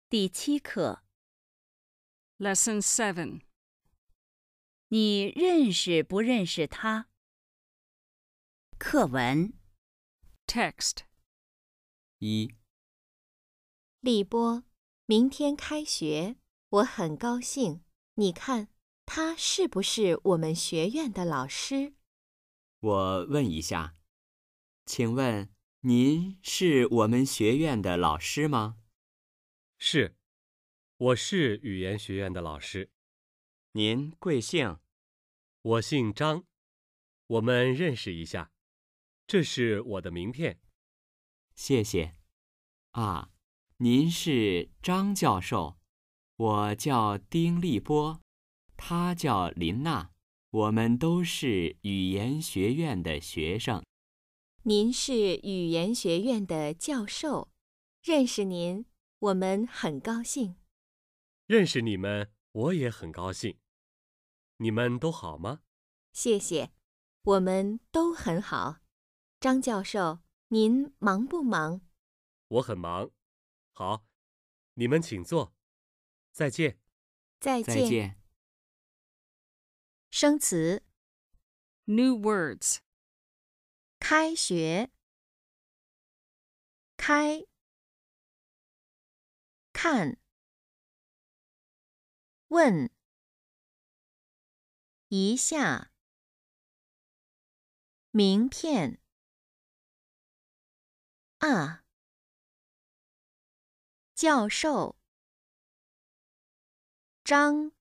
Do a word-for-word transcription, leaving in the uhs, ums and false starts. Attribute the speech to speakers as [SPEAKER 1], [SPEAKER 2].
[SPEAKER 1] 第七课，
[SPEAKER 2] Lesson seven.
[SPEAKER 1] 你认识不认识他？课文
[SPEAKER 2] Text.
[SPEAKER 3] 一、
[SPEAKER 4] 立波，明天开学，我很高兴。你看，他是不是我们学院的老师？
[SPEAKER 3] 我问一下，请问您是我们学院的老师吗？
[SPEAKER 5] 是，我是语言学院的老师。
[SPEAKER 3] 您贵姓？
[SPEAKER 5] 我姓张，我们认识一下。这是我的名片。
[SPEAKER 3] 谢谢。啊，您是张教授，我叫丁立波，他叫林娜，我们都是语言学院的学生。
[SPEAKER 4] 您是语言学院的教授，认识您，我们很高兴。
[SPEAKER 5] 认识你们，我也很高兴。你们都好吗？
[SPEAKER 4] 谢谢，我们都很好。张教授，您忙不忙？
[SPEAKER 5] 我很忙。好，你们请坐。再见。
[SPEAKER 4] 再见。
[SPEAKER 3] 再见。
[SPEAKER 4] 生词：
[SPEAKER 2] New words.
[SPEAKER 4] 开学、开、看、问、一下、名片、啊、教授、张。